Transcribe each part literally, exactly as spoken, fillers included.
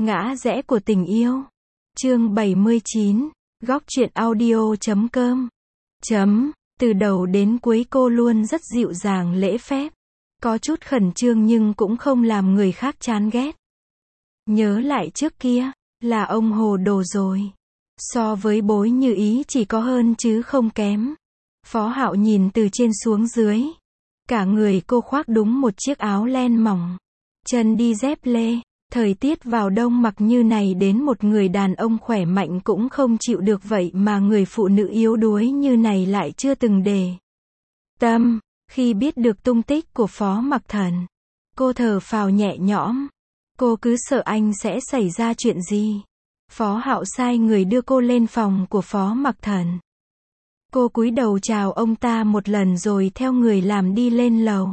Ngã rẽ của tình yêu. Chương bảy mươi chín. Góc truyện audio chấm com. Chấm. Từ đầu đến cuối cô luôn rất dịu dàng lễ phép. Có chút khẩn trương nhưng cũng không làm người khác chán ghét. Nhớ lại trước kia, là ông hồ đồ rồi. So với Bối Như Ý chỉ có hơn chứ không kém. Phó Hạo nhìn từ trên xuống dưới. Cả người cô khoác đúng một chiếc áo len mỏng. Chân đi dép lê. Thời tiết vào đông mặc như này đến một người đàn ông khỏe mạnh cũng không chịu được vậy mà người phụ nữ yếu đuối như này lại chưa từng để tâm. Khi biết được tung tích của Phó Mặc Thần, cô thở phào nhẹ nhõm. Cô cứ sợ anh sẽ xảy ra chuyện gì. Phó Hạo sai người đưa cô lên phòng của Phó Mặc Thần. Cô cúi đầu chào ông ta một lần rồi theo người làm đi lên lầu.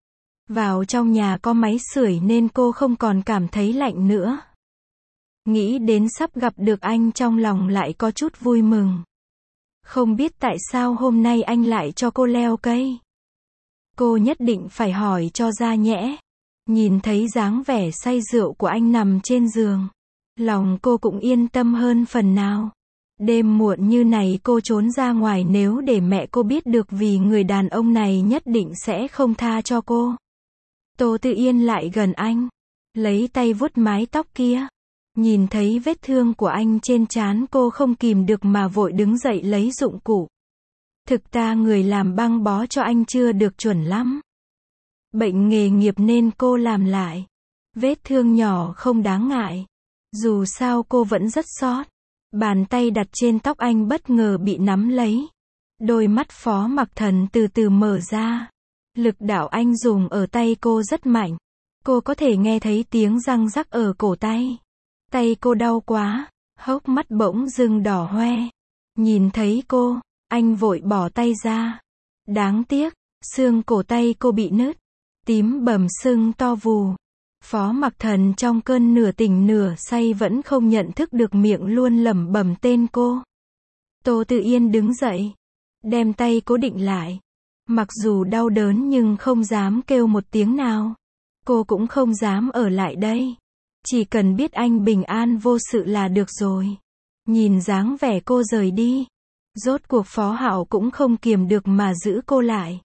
Vào trong nhà có máy sưởi nên cô không còn cảm thấy lạnh nữa. Nghĩ đến sắp gặp được anh trong lòng lại có chút vui mừng. Không biết tại sao hôm nay anh lại cho cô leo cây. Cô nhất định phải hỏi cho ra nhẽ. Nhìn thấy dáng vẻ say rượu của anh nằm trên giường, lòng cô cũng yên tâm hơn phần nào. Đêm muộn như này cô trốn ra ngoài nếu để mẹ cô biết được vì người đàn ông này nhất định sẽ không tha cho cô. Tô Tự Yên lại gần anh, lấy tay vuốt mái tóc kia. Nhìn thấy vết thương của anh trên trán cô không kìm được mà vội đứng dậy lấy dụng cụ. Thực ta người làm băng bó cho anh chưa được chuẩn lắm. Bệnh nghề nghiệp nên cô làm lại. Vết thương nhỏ không đáng ngại. Dù sao cô vẫn rất sót. Bàn tay đặt trên tóc anh bất ngờ bị nắm lấy. Đôi mắt Phó Mặc Thần từ từ mở ra. Lực đạo anh dùng ở tay cô rất mạnh. Cô có thể nghe thấy tiếng răng rắc ở cổ tay. Tay cô đau quá. Hốc mắt bỗng dưng đỏ hoe. Nhìn thấy cô, anh vội bỏ tay ra. Đáng tiếc, xương cổ tay cô bị nứt. Tím bầm sưng to vù. Phó Mặc Thần trong cơn nửa tỉnh nửa say vẫn không nhận thức được miệng luôn lẩm bẩm tên cô. Tô Tự Yên đứng dậy, đem tay cố định lại. Mặc dù đau đớn nhưng không dám kêu một tiếng nào. Cô cũng không dám ở lại đây. Chỉ cần biết anh bình an vô sự là được rồi. Nhìn dáng vẻ cô rời đi. Rốt cuộc Phó Hạo cũng không kiềm được mà giữ cô lại.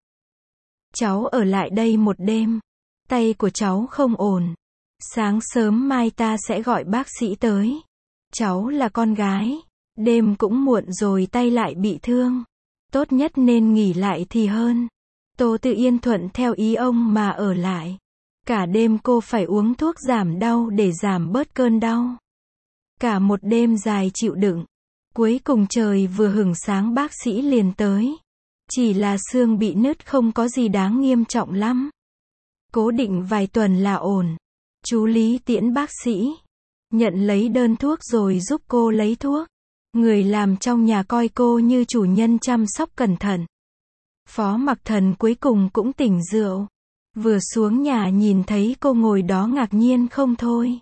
Cháu ở lại đây một đêm. Tay của cháu không ổn. Sáng sớm mai ta sẽ gọi bác sĩ tới. Cháu là con gái. Đêm cũng muộn rồi tay lại bị thương. Tốt nhất nên nghỉ lại thì hơn. Tô Tự Yên thuận theo ý ông mà ở lại. Cả đêm cô phải uống thuốc giảm đau để giảm bớt cơn đau. Cả một đêm dài chịu đựng. Cuối cùng trời vừa hửng sáng bác sĩ liền tới. Chỉ là xương bị nứt không có gì đáng nghiêm trọng lắm. Cố định vài tuần là ổn. Chú Lý tiễn bác sĩ. Nhận lấy đơn thuốc rồi giúp cô lấy thuốc. Người làm trong nhà coi cô như chủ nhân chăm sóc cẩn thận. Phó Mặc Thần cuối cùng cũng tỉnh rượu. Vừa xuống nhà nhìn thấy cô ngồi đó ngạc nhiên không thôi.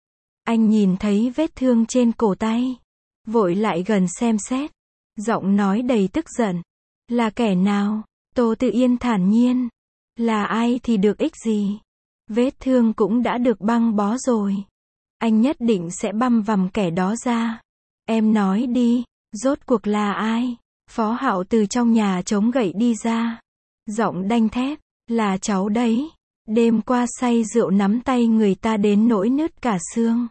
Anh nhìn thấy vết thương trên cổ tay. Vội lại gần xem xét. Giọng nói đầy tức giận. Là kẻ nào? Tô Tự Yên thản nhiên. Là ai thì được ích gì? Vết thương cũng đã được băng bó rồi. Anh nhất định sẽ băm vằm kẻ đó ra. Em nói đi, rốt cuộc là ai? Phó Hạo từ trong nhà chống gậy đi ra. Giọng đanh thép, là cháu đấy. Đêm qua say rượu nắm tay người ta đến nỗi nứt cả xương.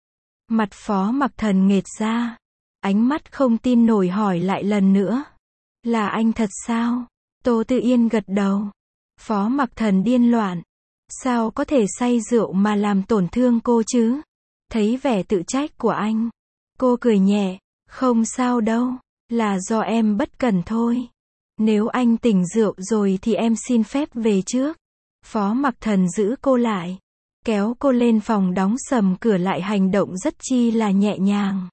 Mặt Phó Mặc Thần nghệt ra. Ánh mắt không tin nổi hỏi lại lần nữa. Là anh thật sao? Tô Tự Yên gật đầu. Phó Mặc Thần điên loạn. Sao có thể say rượu mà làm tổn thương cô chứ? Thấy vẻ tự trách của anh. Cô cười nhẹ. Không sao đâu. Là do em bất cẩn thôi. Nếu anh tỉnh rượu rồi thì em xin phép về trước. Phó Mặc Thần giữ cô lại. Kéo cô lên phòng đóng sầm cửa lại hành động rất chi là nhẹ nhàng.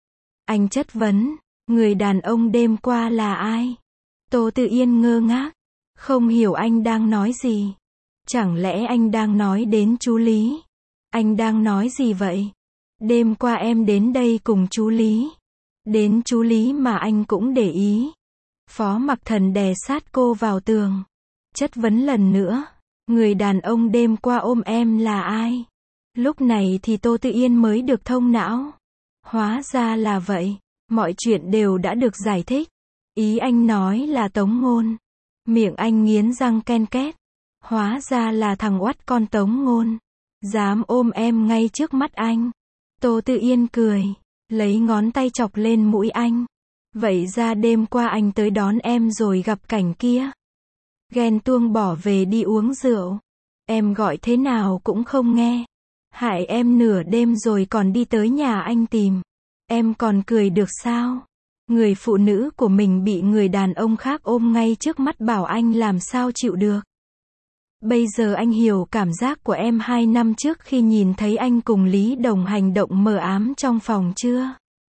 Anh chất vấn. Người đàn ông đêm qua là ai? Tô Tự Yên ngơ ngác. Không hiểu anh đang nói gì. Chẳng lẽ anh đang nói đến chú Lý? Anh đang nói gì vậy? Đêm qua em đến đây cùng chú Lý. Đến chú Lý mà anh cũng để ý. Phó Mặc Thần đè sát cô vào tường. Chất vấn lần nữa. Người đàn ông đêm qua ôm em là ai? Lúc này thì Tô Tư Yên mới được thông não. Hóa ra là vậy. Mọi chuyện đều đã được giải thích. Ý anh nói là Tống Ngôn. Miệng anh nghiến răng ken két. Hóa ra là thằng oắt con Tống Ngôn. Dám ôm em ngay trước mắt anh. Tô Tư Yên cười. Lấy ngón tay chọc lên mũi anh. Vậy ra đêm qua anh tới đón em rồi gặp cảnh kia. Ghen tuông bỏ về đi uống rượu. Em gọi thế nào cũng không nghe. Hại em nửa đêm rồi còn đi tới nhà anh tìm. Em còn cười được sao? Người phụ nữ của mình bị người đàn ông khác ôm ngay trước mắt bảo anh làm sao chịu được. Bây giờ anh hiểu cảm giác của em hai năm trước khi nhìn thấy anh cùng Lý Đồng hành động mờ ám trong phòng chưa?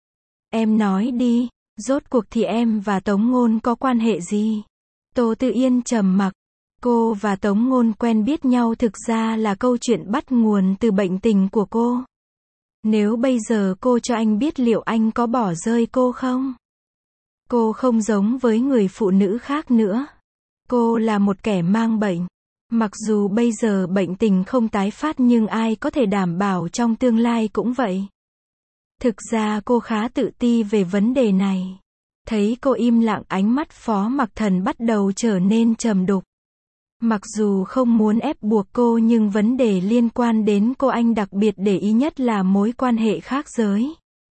Em nói đi, rốt cuộc thì em và Tống Ngôn có quan hệ gì? Tô Tư Yên trầm mặc. Cô và Tống Ngôn quen biết nhau thực ra là câu chuyện bắt nguồn từ bệnh tình của cô. Nếu bây giờ cô cho anh biết liệu anh có bỏ rơi cô không? Cô không giống với người phụ nữ khác nữa. Cô là một kẻ mang bệnh. Mặc dù bây giờ bệnh tình không tái phát nhưng ai có thể đảm bảo trong tương lai cũng vậy. Thực ra cô khá tự ti về vấn đề này. Thấy cô im lặng, ánh mắt Phó Mặc Thần bắt đầu trở nên trầm đục. Mặc dù không muốn ép buộc cô nhưng vấn đề liên quan đến cô anh đặc biệt để ý nhất là mối quan hệ khác giới.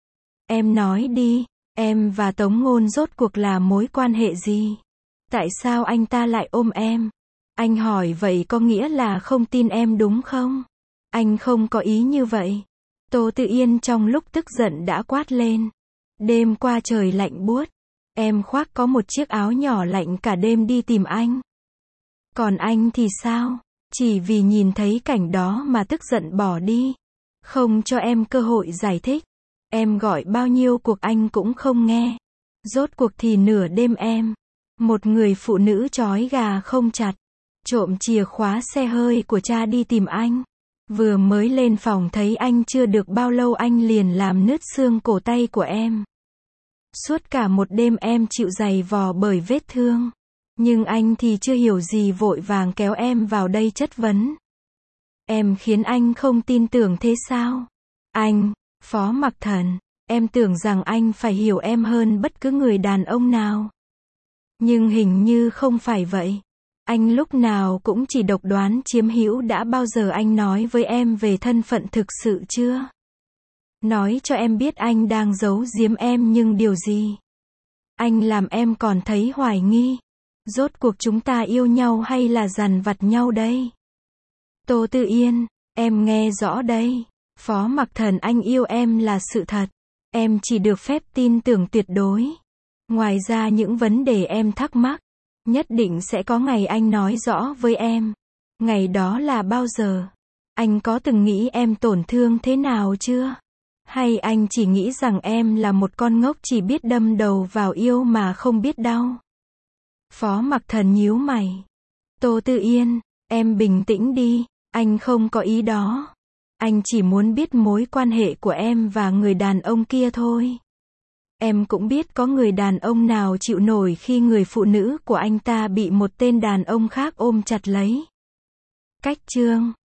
Em nói đi, em và Tống Ngôn rốt cuộc là mối quan hệ gì? Tại sao anh ta lại ôm em? Anh hỏi vậy có nghĩa là không tin em đúng không? Anh không có ý như vậy. Tô Tư Yên trong lúc tức giận đã quát lên. Đêm qua trời lạnh buốt. Em khoác có một chiếc áo nhỏ lạnh cả đêm đi tìm anh. Còn anh thì sao? Chỉ vì nhìn thấy cảnh đó mà tức giận bỏ đi. Không cho em cơ hội giải thích. Em gọi bao nhiêu cuộc anh cũng không nghe. Rốt cuộc thì nửa đêm em, một người phụ nữ trói gà không chặt, trộm chìa khóa xe hơi của cha đi tìm anh. Vừa mới lên phòng thấy anh chưa được bao lâu anh liền làm nứt xương cổ tay của em. Suốt cả một đêm em chịu giày vò bởi vết thương. Nhưng anh thì chưa hiểu gì vội vàng kéo em vào đây chất vấn. Em khiến anh không tin tưởng thế sao? Anh, Phó Mặc Thần, em tưởng rằng anh phải hiểu em hơn bất cứ người đàn ông nào. Nhưng hình như không phải vậy. Anh lúc nào cũng chỉ độc đoán chiếm hữu. Đã bao giờ anh nói với em về thân phận thực sự chưa? Nói cho em biết anh đang giấu giếm em nhưng điều gì? Anh làm em còn thấy hoài nghi. Rốt cuộc chúng ta yêu nhau hay là dằn vặt nhau đây? Tô Tư Yên, em nghe rõ đây. Phó Mặc Thần, anh yêu em là sự thật. Em chỉ được phép tin tưởng tuyệt đối. Ngoài ra những vấn đề em thắc mắc, nhất định sẽ có ngày anh nói rõ với em. Ngày đó là bao giờ? Anh có từng nghĩ em tổn thương thế nào chưa? Hay anh chỉ nghĩ rằng em là một con ngốc chỉ biết đâm đầu vào yêu mà không biết đau? Phó Mặc Thần nhíu mày. Tô Tư Yên, em bình tĩnh đi, anh không có ý đó. Anh chỉ muốn biết mối quan hệ của em và người đàn ông kia thôi. Em cũng biết có người đàn ông nào chịu nổi khi người phụ nữ của anh ta bị một tên đàn ông khác ôm chặt lấy. Cách chương